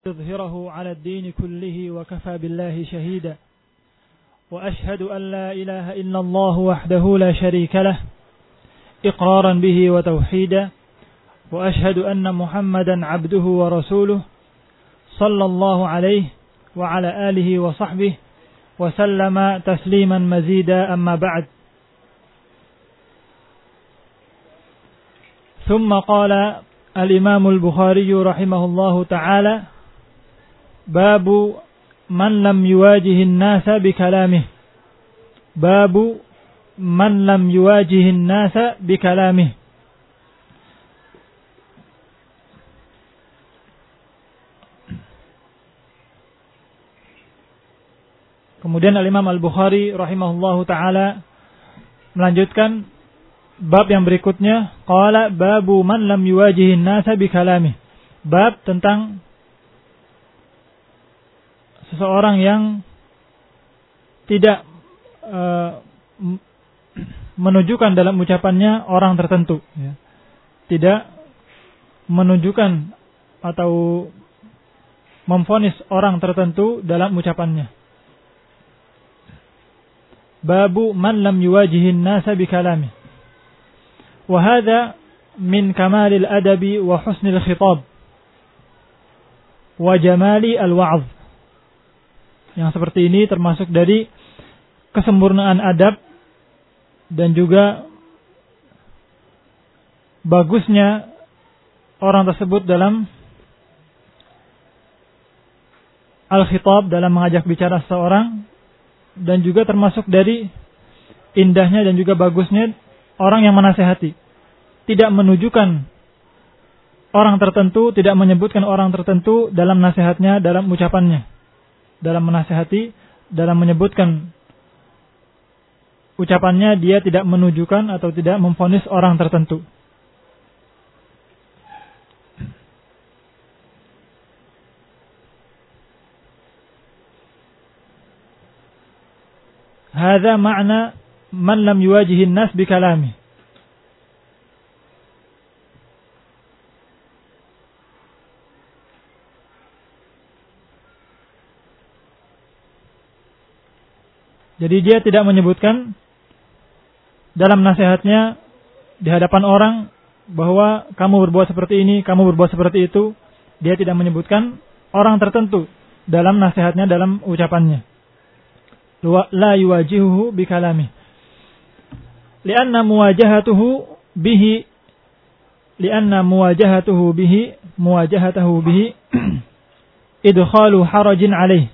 يظهره على الدين كله وكفى بالله شهيدا وأشهد أن لا إله إلا الله وحده لا شريك له إقرارا به وتوحيدا وأشهد أن محمدا عبده ورسوله صلى الله عليه وعلى آله وصحبه وسلم تسليما مزيدا أما بعد. ثم قال الإمام البخاري رحمه الله تعالى: باب من لم يواجه الناس بكلامه. باب من لم يواجه الناس بكلامه. Kemudian Al-Imam Al-Bukhari rahimahullahu ta'ala melanjutkan bab yang berikutnya. Qala babu man lam yuwajihin nasa bikalamih. Bab tentang seseorang yang tidak menunjukkan dalam ucapannya orang tertentu, ya. Tidak menunjukkan atau memvonis orang tertentu dalam ucapannya. Babu man lam yuwajihin nasa bikalamih. Wa hadha min kamalil adabi wa husnil khitab wa jamali al-wa'z. Yang seperti ini termasuk dari kesempurnaan adab dan juga bagusnya orang tersebut dalam al-khitab, dalam mengajak bicara seseorang, dan juga termasuk dari indahnya dan juga bagusnya orang yang menasihati. Tidak menunjukkan orang tertentu, tidak menyebutkan orang tertentu dalam nasihatnya, dalam ucapannya. Dalam menasihati, dalam menyebutkan ucapannya, dia tidak menunjukkan atau tidak memvonis orang tertentu. Hadza ma'na man lam yuwajihin nas bikalami. Jadi dia tidak menyebutkan dalam nasihatnya di hadapan orang bahwa kamu berbuat seperti ini, kamu berbuat seperti itu. Dia tidak menyebutkan orang tertentu dalam nasihatnya, dalam ucapannya. La yuwajihuhu bikalami. Lianna muwajahatuhu bihi idkhalu harajin alaih.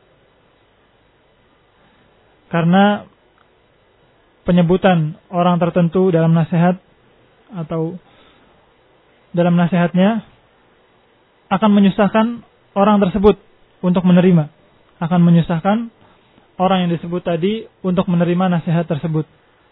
Karena penyebutan orang tertentu dalam nasihat atau dalam nasihatnya akan menyusahkan orang tersebut untuk menerima. Akan menyusahkan orang yang disebut tadi untuk menerima nasihat tersebut.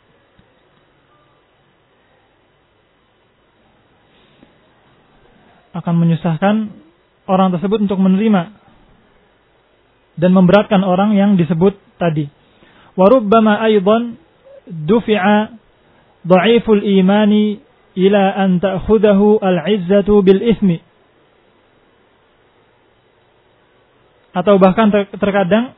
Akan menyusahkan orang tersebut untuk menerima dan memberatkan orang yang disebut tadi. Wa rubbama aidan dufi'a dha'iful imani ila an ta'khudahu al-'izzatu bil ismi. Atau bahkan terkadang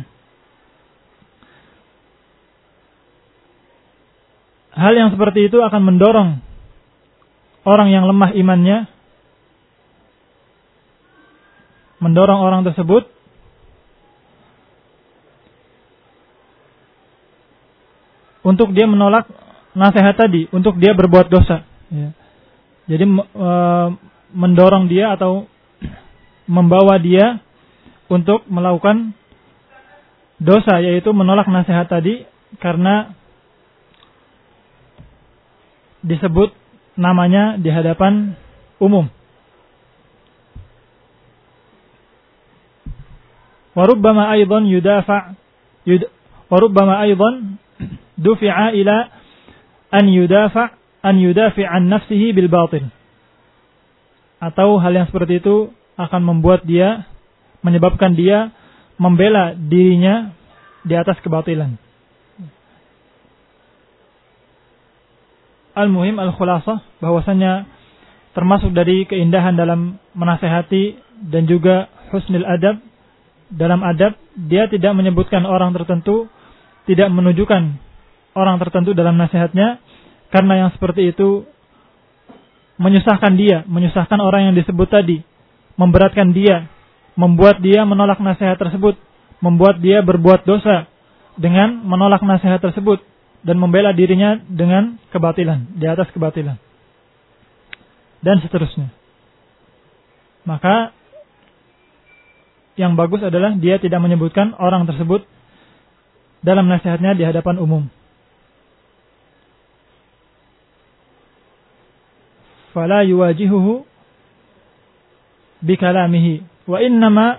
hal yang seperti itu akan mendorong orang yang lemah imannya, mendorong orang tersebut untuk dia menolak nasihat tadi, untuk dia berbuat dosa. Ya. Jadi mendorong dia atau membawa dia untuk melakukan dosa, yaitu menolak nasihat tadi karena disebut namanya di hadapan umum. Warubbama aidan dufi'a ila an yudafi' an nafsihi bil batil. Atau hal yang seperti itu akan menyebabkan dia membela dirinya di atas kebatilan. Al-muhim, al-khulasah, bahwasanya termasuk dari keindahan dalam menasehati dan juga husnil adab, dalam adab dia tidak menyebutkan orang tertentu, tidak menunjukkan orang tertentu dalam nasihatnya, karena yang seperti itu menyusahkan dia, menyusahkan orang yang disebut tadi, memberatkan dia, membuat dia menolak nasihat tersebut, membuat dia berbuat dosa dengan menolak nasihat tersebut dan membela dirinya dengan kebatilan, di atas kebatilan, dan seterusnya. Maka yang bagus adalah dia tidak menyebutkan orang tersebut dalam nasihatnya di hadapan umum. Fala yuwajihuhu bikalamihi wa innama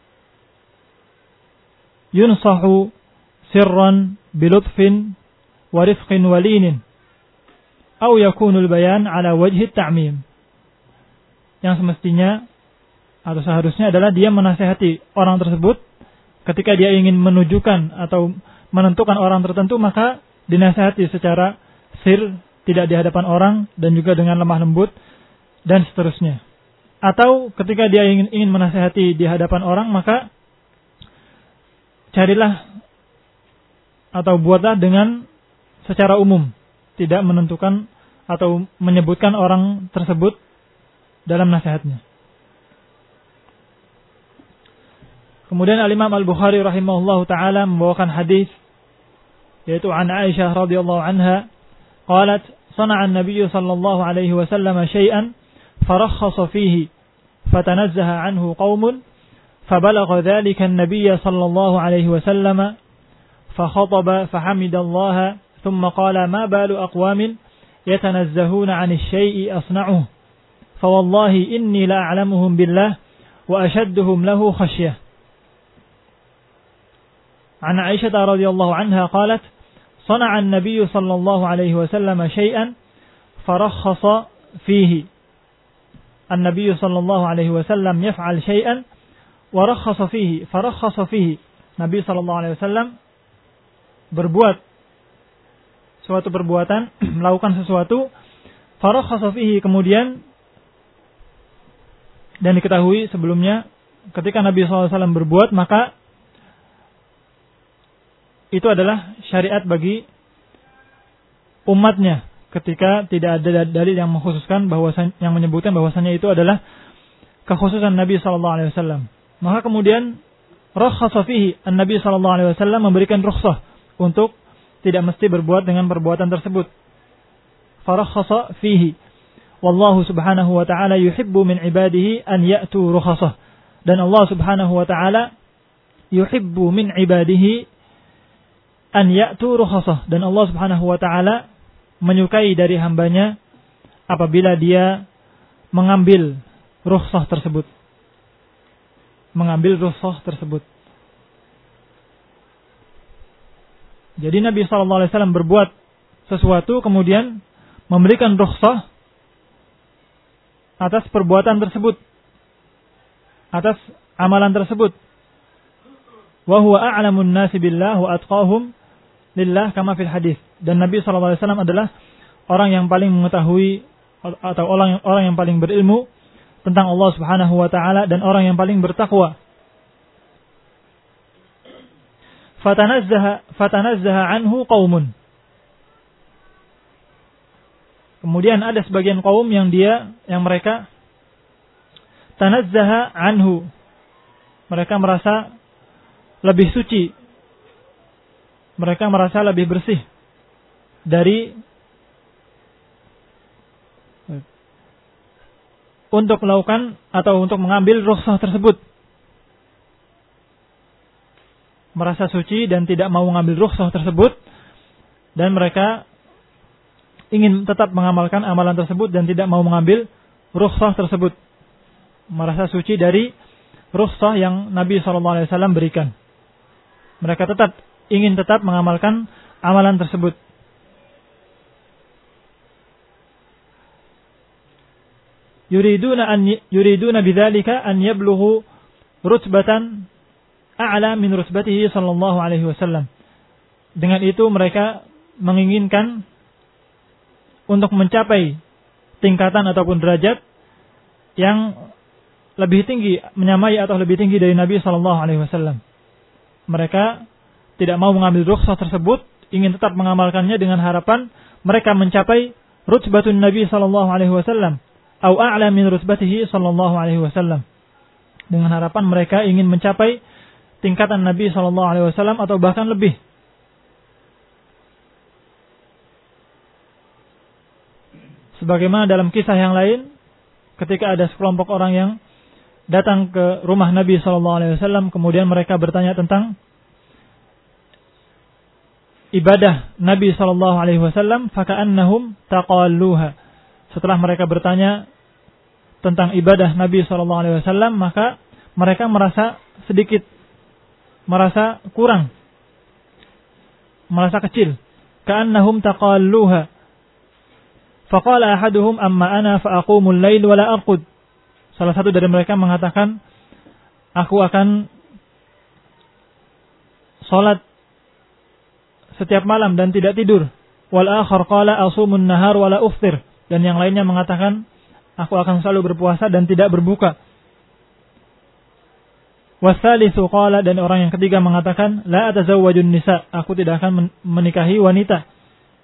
yunsahu sirran bilutfin wa rifqin walinin aw yakunul bayan ala wajhi ta'mim. Yang semestinya atau seharusnya adalah dia menasihati orang tersebut ketika dia ingin menunjukkan atau menentukan orang tertentu, maka dinasihati secara sir, tidak di hadapan orang, dan juga dengan lemah lembut dan seterusnya. Atau ketika dia ingin menasihati di hadapan orang, maka carilah atau buatlah dengan secara umum, tidak menentukan atau menyebutkan orang tersebut dalam nasihatnya. Kemudian Al-Imam Al-Bukhari rahimahullahu ta'ala membawakan hadis, yaitu an Aisyah radhiyallahu anha qalat sana'a an-nabiy sallallahu alaihi wasallam syai'an farakhasa fihi fatanazzaha anhu qaumun fabalagha dhalika an-nabiy sallallahu alaihi wasallam fakhataba fahamidallaha thumma qala ma balu aqwamin yatanazzahuna 'ani asy-syai'i asna'uhu fawallahi inni la a'lamuhum billah wa ashadduhum lahu khasyah. عن عائشة رضي الله عنها قالت صنع النبي صلى الله عليه وسلم شيئا فرخص فيه. النبي صلى الله عليه وسلم يفعل شيئا ورخص فيه فرخص فيه. Nabi sallallahu alaihi wasallam berbuat suatu perbuatan, melakukan sesuatu, farakhasa fihi, kemudian, dan diketahui sebelumnya ketika Nabi sallallahu alaihi wasallam berbuat, maka itu adalah syariat bagi umatnya ketika tidak ada dalil yang mengkhususkan yang menyebutkan bahwasanya itu adalah kekhususan Nabi sallallahu alaihi wasallam. Maka kemudian rakhasa fihi, Nabi sallallahu alaihi wasallam memberikan rukhsah untuk tidak mesti berbuat dengan perbuatan tersebut. Farakhasa fihi. Wallahu subhanahu wa ta'ala yuhibbu min ibadihi an ya'tu rukhasah. Dan Allah subhanahu wa ta'ala yuhibbu min ibadihi an ya'tu rukhasah, dan Allah subhanahu wa ta'ala menyukai dari hambanya apabila dia mengambil rukhsah tersebut. Mengambil rukhsah tersebut. Jadi Nabi SAW berbuat sesuatu kemudian memberikan rukhsah atas perbuatan tersebut, atas amalan tersebut. Wa huwa a'lamun nasi billah wa atqahum lillah kama fil hadis. Dan Nabi SAW adalah orang yang paling mengetahui atau orang yang paling berilmu tentang Allah Subhanahu wa taala dan orang yang paling bertakwa. Fatanazzaha anhu qaumun. Kemudian ada sebagian kaum yang mereka tanazzaha anhu. Mereka merasa lebih suci. Mereka merasa lebih bersih dari untuk melakukan atau untuk mengambil rukhsah tersebut. Merasa suci dan tidak mau mengambil rukhsah tersebut, dan mereka ingin tetap mengamalkan amalan tersebut dan tidak mau mengambil rukhsah tersebut. Merasa suci dari rukhsah yang Nabi SAW berikan. Mereka ingin tetap mengamalkan amalan tersebut. Yuriduna bidzalika an yablughu rutbatan a'la min rutbatihi sallallahu alaihi wasallam. Dengan itu mereka menginginkan untuk mencapai tingkatan ataupun derajat yang lebih tinggi, menyamai atau lebih tinggi dari Nabi sallallahu alaihi wasallam. Mereka tidak mau mengambil rukhsah tersebut, ingin tetap mengamalkannya dengan harapan mereka mencapai rutbatun Nabi sallallahu alaihi wasallam atau a'la min rutbatihi sallallahu alaihi wasallam. Dengan harapan mereka ingin mencapai tingkatan Nabi sallallahu alaihi wasallam atau bahkan lebih. Sebagaimana dalam kisah yang lain, ketika ada sekelompok orang yang datang ke rumah Nabi sallallahu alaihi wasallam, kemudian mereka bertanya tentang ibadah Nabi sallallahu alaihi wasallam, faka'annahum taqalluha. Setelah mereka bertanya tentang ibadah Nabi sallallahu alaihi wasallam, maka mereka merasa sedikit, merasa kurang, merasa kecil. Ka'annahum taqalluha. Faqala ahaduhum amma ana fa'aqumul lail wa la arqud. Salah satu dari mereka mengatakan, aku akan salat setiap malam dan tidak tidur. Wal akhar qala asumun nahar wa la uftir. Dan yang lainnya mengatakan, aku akan selalu berpuasa dan tidak berbuka. Wasalitsu qala, dan orang yang ketiga mengatakan, la atazawwajun nisa, aku tidak akan menikahi wanita.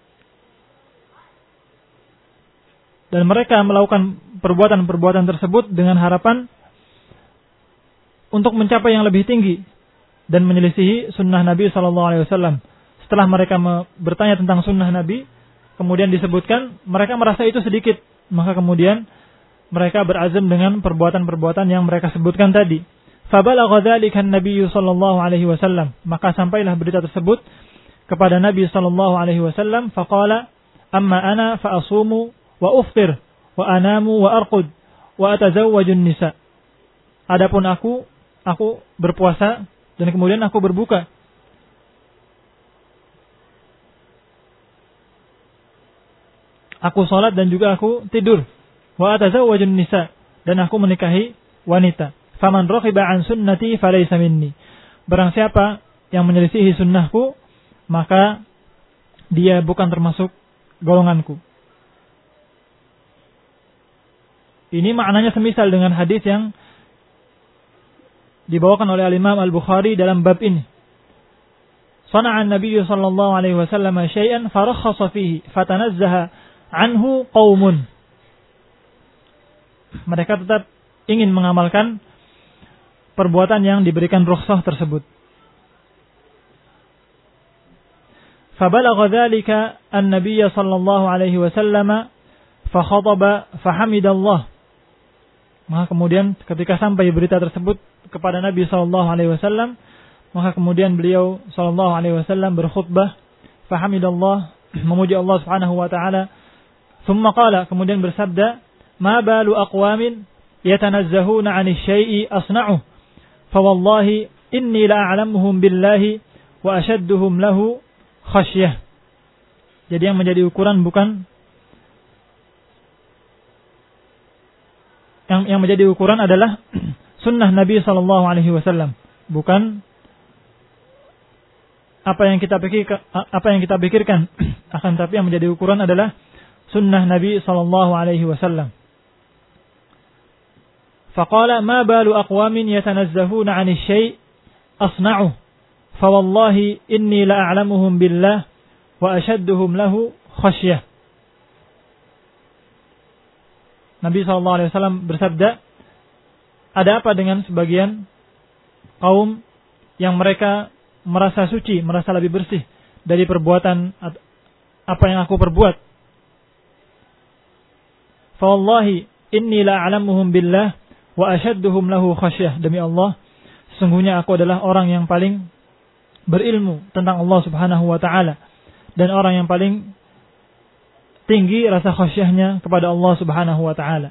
Dan mereka melakukan perbuatan-perbuatan tersebut dengan harapan untuk mencapai yang lebih tinggi dan menyelisihi sunnah Nabi sallallahu alaihi wasallam. Setelah mereka bertanya tentang sunnah Nabi, kemudian disebutkan mereka merasa itu sedikit, maka kemudian mereka berazam dengan perbuatan-perbuatan yang mereka sebutkan tadi. Fabalagha dzalika an-nabiy sallallahu alaihi wasallam, maka sampailah berita tersebut kepada Nabi sallallahu alaihi wasallam. Faqala amma ana fa asumu wa uftir wa anamu wa arqud wa atazawwajun nisa. Adapun aku berpuasa dan kemudian aku berbuka. Aku salat dan juga aku tidur. Wa atazawwajun nisa, dan aku menikahi wanita. Faman raghiba an sunnati falaysa minni. Barang siapa yang menyelisihi sunnahku, maka dia bukan termasuk golonganku. Ini maknanya semisal dengan hadis yang dibawakan oleh Al-Imam Al-Bukhari dalam bab ini. Sana'a an-nabiy sallallahu alaihi wasallam syai'an farakhasa fihi fatanazzaha anhu qaumun. Mereka tetap ingin mengamalkan perbuatan yang diberikan rukhsah tersebut. Fabalagha dzalika an-nabiy sallallahu alaihi wasallam fa khataba fa hamidallah. Maka kemudian ketika sampai berita tersebut kepada Nabi sallallahu alaihi wasallam, maka kemudian beliau sallallahu alaihi wasallam berkhutbah, fa hamidallah, memuji Allah Subhanahu wa taala. Tsumma qala, kemudian bersabda, ma balu aqwamin yatanazzahuna 'ani syai'i asna'uh, fa wallahi inni la a'lamuhum billahi wa ashadduhum lahu khasyah. Jadi yang menjadi ukuran bukan yang menjadi ukuran adalah sunnah Nabi sallallahu alaihi wasallam, bukan apa yang kita pikirkan, akan tapi yang menjadi ukuran adalah sunnah Nabi sallallahu alaihi wasallam. Faqala ma balu aqwamin yatanazzahuna 'ani syai' asna'uh, fa wallahi inni la a'lamuhum billah wa ashadduhum lahu khasyah. Nabi SAW bersabda, ada apa dengan sebagian kaum yang mereka merasa suci, merasa lebih bersih dari perbuatan apa yang aku perbuat. Fa wallahi inni la a'lamuhum billah wa ashadduhum lahu khasyah. Demi Allah, sesungguhnya aku adalah orang yang paling berilmu tentang Allah Subhanahu wa taala dan orang yang paling tinggi rasa khasyahnya kepada Allah Subhanahu wa taala.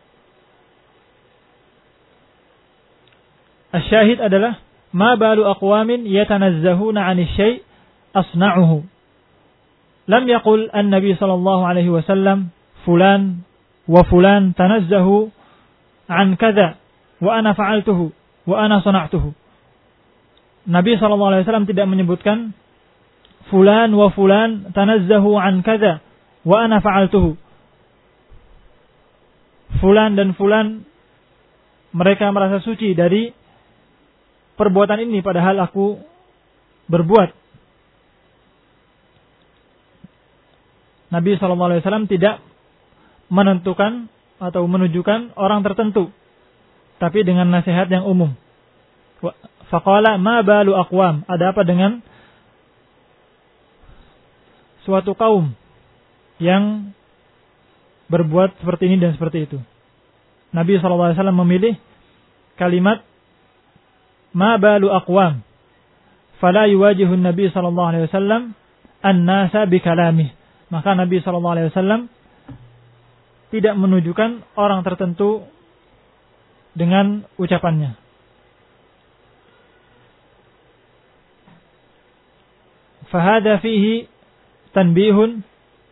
Asy-syahid adalah ma balu aqwamin yatanazzahuna 'ani syai' asna'uhu. Lam yaqul an-nabi sallallahu alaihi wasallam fulan wa fulan tanazzahu 'an kadza wa ana fa'altuhu wa ana sana'tuhu. Nabi sallallahu alaihi wasallam tidak menyebutkan fulan wa fulan tanazzahu 'an kadza wa ana fa'altuhu. Fulan dan fulan mereka merasa suci dari perbuatan ini padahal aku berbuat. Nabi SAW tidak menentukan atau menunjukkan orang tertentu, tapi dengan nasihat yang umum. Faqala ma balu aqwam, ada apa dengan suatu kaum yang berbuat seperti ini dan seperti itu. Nabi SAW memilih kalimat ma balu aqwam, fala yuwajihun Nabi SAW an-nasa bikalamih. Maka Nabi SAW tidak menunjukkan orang tertentu dengan ucapannya. Fahada fihi tanbihun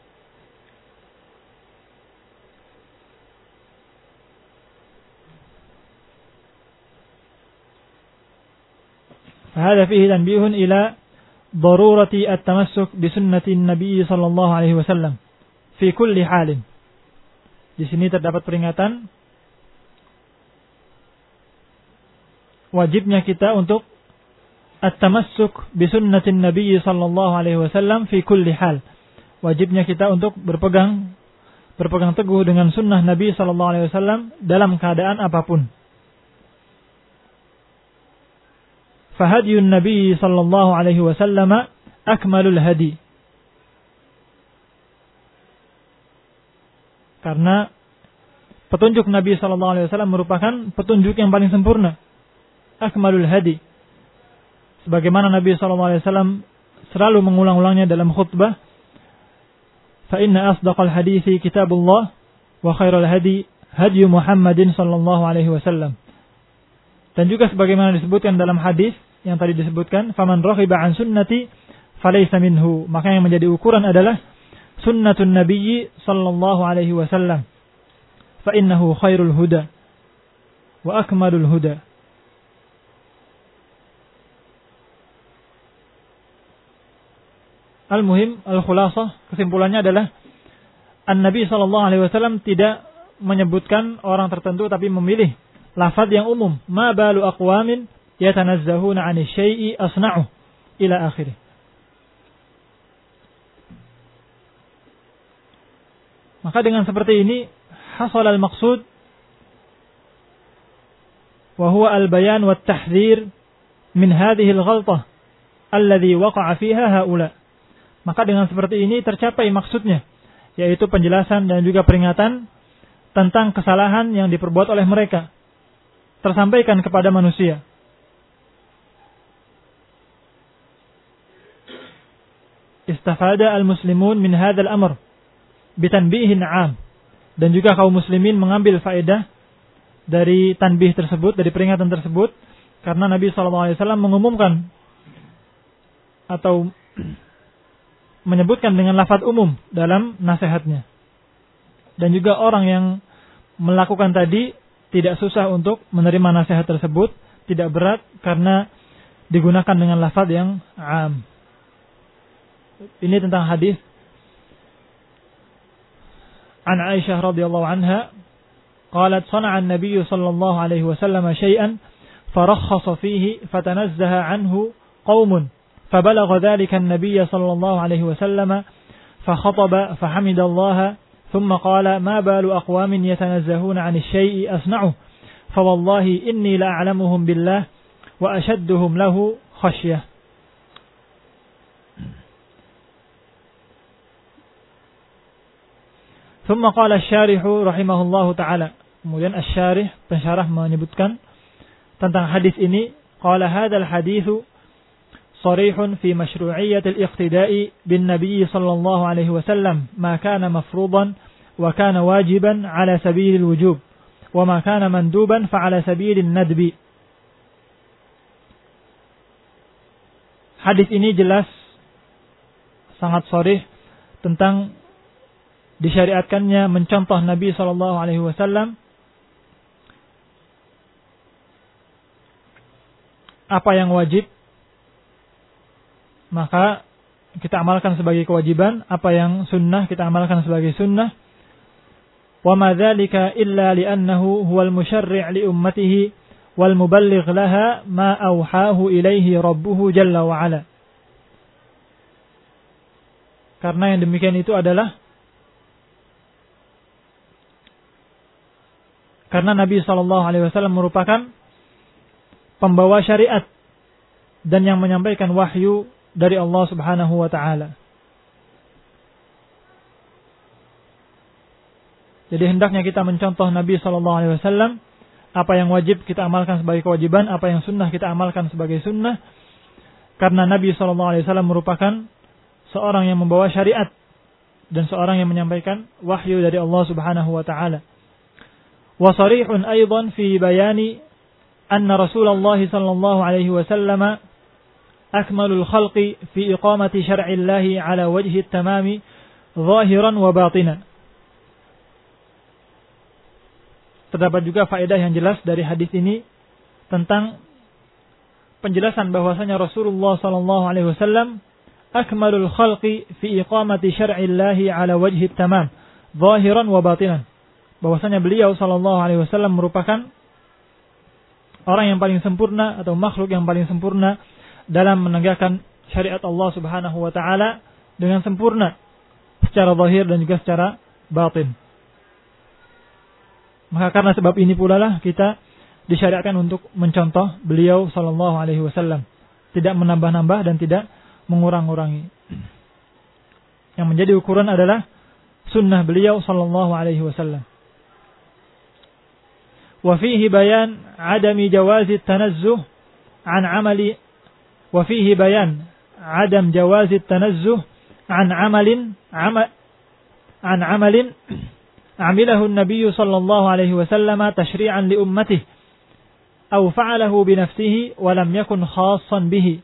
ila darurati at-tamassuk bi sunnati Nabi sallallahu alaihi wasallam fi kulli halin. Di sini terdapat peringatan wajibnya kita untuk at-tamassuk bi sunnati Nabi sallallahu alaihi wasallam fi kulli hal. Wajibnya kita untuk berpegang teguh dengan sunnah Nabi sallallahu alaihi wasallam dalam keadaan apapun. Fahadiyun Nabi sallallahu alaihi wasallam akmalul hadi. Karena petunjuk Nabi sallallahu alaihi wasallam merupakan petunjuk yang paling sempurna. Akmalul hadi. Sebagaimana Nabi sallallahu alaihi wasallam selalu mengulang-ulangnya dalam khutbah, fa inna asdaqal hadithi kitabullah wa khairal hadi hadi Muhammadin sallallahu alaihi wasallam. Dan juga sebagaimana disebutkan dalam hadis yang tadi disebutkan, faman raghiba an sunnati falaysa minhu. Maka yang menjadi ukuran adalah sunnatun nabiyyi sallallahu alaihi wasallam. Fa innahu khairul huda wa akmalul huda. Al-muhim, al-khulasah, kesimpulannya adalah An-Nabi sallallahu alaihi wasallam tidak menyebutkan orang tertentu tapi memilih lafaz yang umum. Ma balu aqwamin yatanazzahuna 'ani syai'i asna'u ila akhirih. Maka dengan seperti ini hasal al-maqsud wa huwa al-bayan wa at-tahdhir min hadhihi al-ghaltah alladhi waqa'a fiha haula. Maka dengan seperti ini tercapai maksudnya, yaitu penjelasan dan juga peringatan tentang kesalahan yang diperbuat oleh mereka tersampaikan kepada manusia. Istafada al-muslimun min hadzal amr bitanbihin 'am. Dan juga kaum muslimin mengambil faedah dari tanbih tersebut, dari peringatan tersebut, karena Nabi SAW mengumumkan atau menyebutkan dengan lafaz umum dalam nasihatnya. Dan juga orang yang melakukan tadi tidak susah untuk menerima nasihat tersebut, tidak berat karena digunakan dengan lafaz yang 'am. Ini tentang hadis an Aisyah radhiyallahu anha qalat sana'a an-nabiy sallallahu alaihi wasallam syai'an farakhasa fihi fatanazzaha anhu qaumun fabalagha dhalika an-nabiy sallallahu alaihi wasallam fakhataba fahamidallaha thumma qala ma balu aqwamin yatanazzahuna 'ani syai'i asna'u fawallahi inni la a'lamuhum billah wa ashadduhum lahu khasyah. ثم قال الشارح رحمه الله تعالى. Kemudian asy-syarih, pensyarah, menyebutkan tentang hadis ini, qala hadzal haditsu sharihun fi masyru'iyyat al-iqtida'i bin nabiy sallallahu alaihi wasallam ma kana mafruḍan wa kana wajiban ala sabil al-wujub wa ma kana manduban fa ala sabil an-nadbi. Hadis ini jelas sangat sharih tentang disyariatkannya mencontoh Nabi sallallahu alaihi wasallam apa yang wajib maka kita amalkan sebagai kewajiban, apa yang sunnah kita amalkan sebagai sunnah, wa ma dzalika illa li'annahu huwal musyarri' li ummatihi wal muballigh laha ma awhahu ilaihi rabbuhu jalla wa ala. Karena yang demikian itu adalah karena Nabi SAW merupakan pembawa syariat dan yang menyampaikan wahyu dari Allah Subhanahu wa taala. Jadi hendaknya kita mencontoh Nabi SAW, apa yang wajib kita amalkan sebagai kewajiban, apa yang sunnah kita amalkan sebagai sunnah. Karena Nabi SAW merupakan seorang yang membawa syariat dan seorang yang menyampaikan wahyu dari Allah Subhanahu wa taala. Wa sarihun aidan fi bayani anna Rasulullah sallallahu alaihi wasallam akmalul khalqi fi iqamati syar'illahi ala wajhi at-tamami zahiran wa batinan. Terdapat juga faedah yang jelas dari hadis ini tentang penjelasan bahwasanya Rasulullah sallallahu alaihi wasallam akmalul khalqi fi iqamati syar'illahi ala wajhi tamam zahiran wa batinan. Bahwasanya beliau sallallahu alaihi wasallam merupakan orang yang paling sempurna atau makhluk yang paling sempurna dalam menegakkan syariat Allah Subhanahu wa taala dengan sempurna secara zahir dan juga secara batin. Maka karena sebab ini pula lah kita disyariatkan untuk mencontoh beliau sallallahu alaihi wasallam, tidak menambah-nambah dan tidak mengurang-urangi. Yang menjadi ukuran adalah sunnah beliau sallallahu alaihi wasallam. Wa fihi bayan adami jawazi tanazzuh an amali wa fihi bayan adam jawazi tanazzuh an amalin عمله النبي صلى الله عليه وسلم تشريعا لأمته أو فعله بنفسه ولم يكن خاصا به.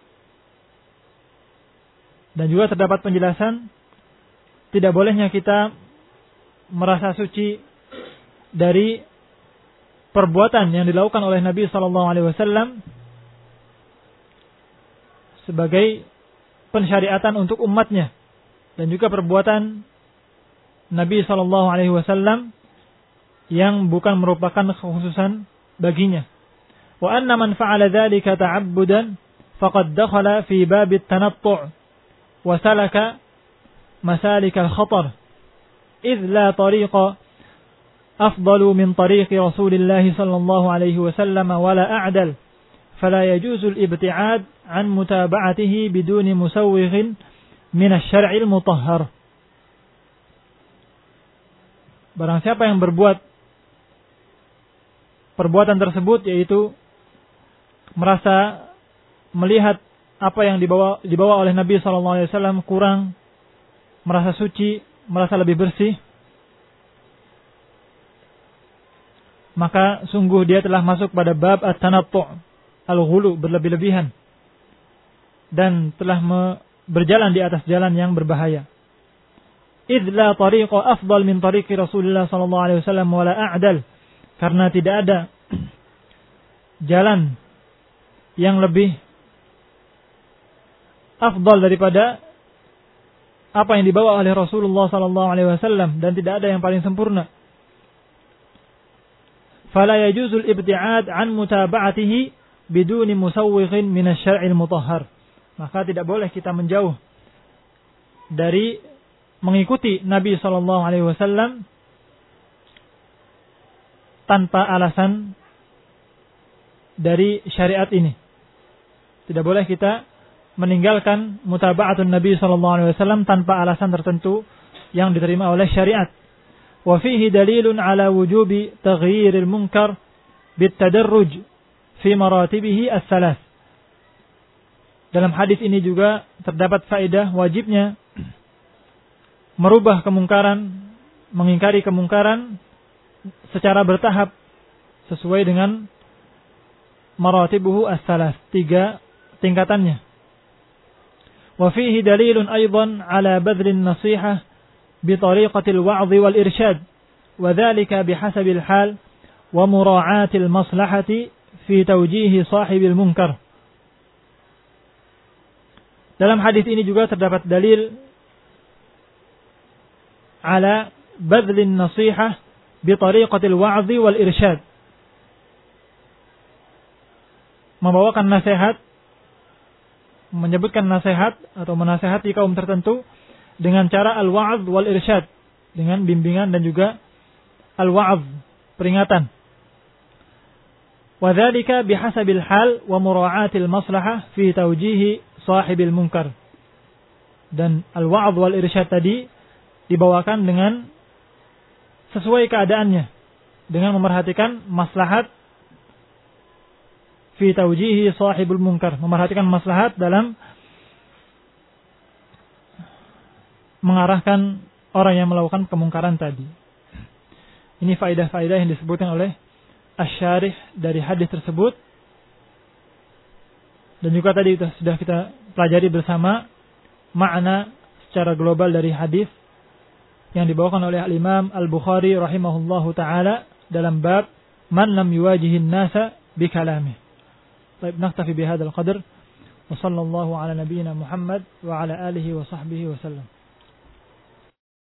Dan juga terdapat penjelasan tidak bolehnya kita merasa suci dari perbuatan yang dilakukan oleh Nabi sallallahu alaihi wasallam sebagai pensyariatan untuk umatnya, dan juga perbuatan Nabi sallallahu alaihi wasallam yang bukan merupakan kekhususan baginya. Wa anna man fa'ala dzalika ta'abbudan faqad dakhala fi bab at-tanattu' wa salaka masalik al-khatar idh la tariqa afdalu min tariqi Rasulillah sallallahu alaihi wasallam wa la a'dal fala yajuzu al-ibti'ad an mutaba'atihi biduni musawwighin min asy-syar'i al-mutahhar. Barang siapa yang berbuat perbuatan tersebut, yaitu merasa melihat apa yang dibawa oleh Nabi SAW kurang, merasa suci, merasa lebih bersih, maka sungguh dia telah masuk pada bab at-tanattu', al-ghulu, berlebih-lebihan, dan telah berjalan di atas jalan yang berbahaya. Idh la tariqa afdal min tariqi Rasulullah sallallahu alaihi wasallam wa la a'dal, karena tidak ada jalan yang lebih afdal daripada apa yang dibawa oleh Rasulullah sallallahu alaihi wasallam, dan tidak ada yang paling sempurna. Fala yajuzul ibti'ad an mutaba'atihi biduni musawwighin min asy-syar'il mutahhar. Maka tidak boleh kita menjauh dari mengikuti Nabi sallallahu alaihi wasallam tanpa alasan dari syariat ini. Tidak boleh kita meninggalkan mutaba'atun Nabi sallallahu alaihi wasallam tanpa alasan tertentu yang diterima oleh syariat. Wa fihi dalilun ala wujubi taghyiril munkar bitadarruj fi maratibihi as-salas. Dalam hadis ini juga terdapat faedah wajibnya merubah kemungkaran, mengingkari kemungkaran secara bertahap sesuai dengan maratibuhu as-salas, 3 tingkatannya. Wa fihi dalilun aidan ala badlin nasihah bi tariqatil wa'dh wal irsyad wa dzalika bihasabil hal wa mura'atil maslahati fi tawjihi sahibil munkar. Dalam hadis ini juga terdapat dalil ala badlin nasihah bi tariqatil wa'dhi wal irsyad. Membawakan nasihat, menyebutkan nasihat atau menasihati kaum tertentu dengan cara al-wa'dh wal irsyad, dengan bimbingan dan juga al-wa'dh, peringatan. Wa dzalika bihasabil hal wa mura'atil maslahah fi tawjihi sahibil munkar. Dan al-wa'dh wal irsyad tadi dibawakan dengan sesuai keadaannya, dengan memerhatikan maslahat fi tawjihi sahibul munkar, memerhatikan maslahat dalam mengarahkan orang yang melakukan kemungkaran tadi. Ini faedah-faedah yang disebutkan oleh asy-syarih dari hadis tersebut. Dan juga tadi sudah kita pelajari bersama makna secara global dari hadis yang dibawakan oleh al-Imam Al-Bukhari rahimahullahu taala dalam bab man lam yuwajihin nasa bi kalamih. طيب نكتفي بهذا القدر وصلى الله على نبينا محمد وعلى آله وصحبه وسلم.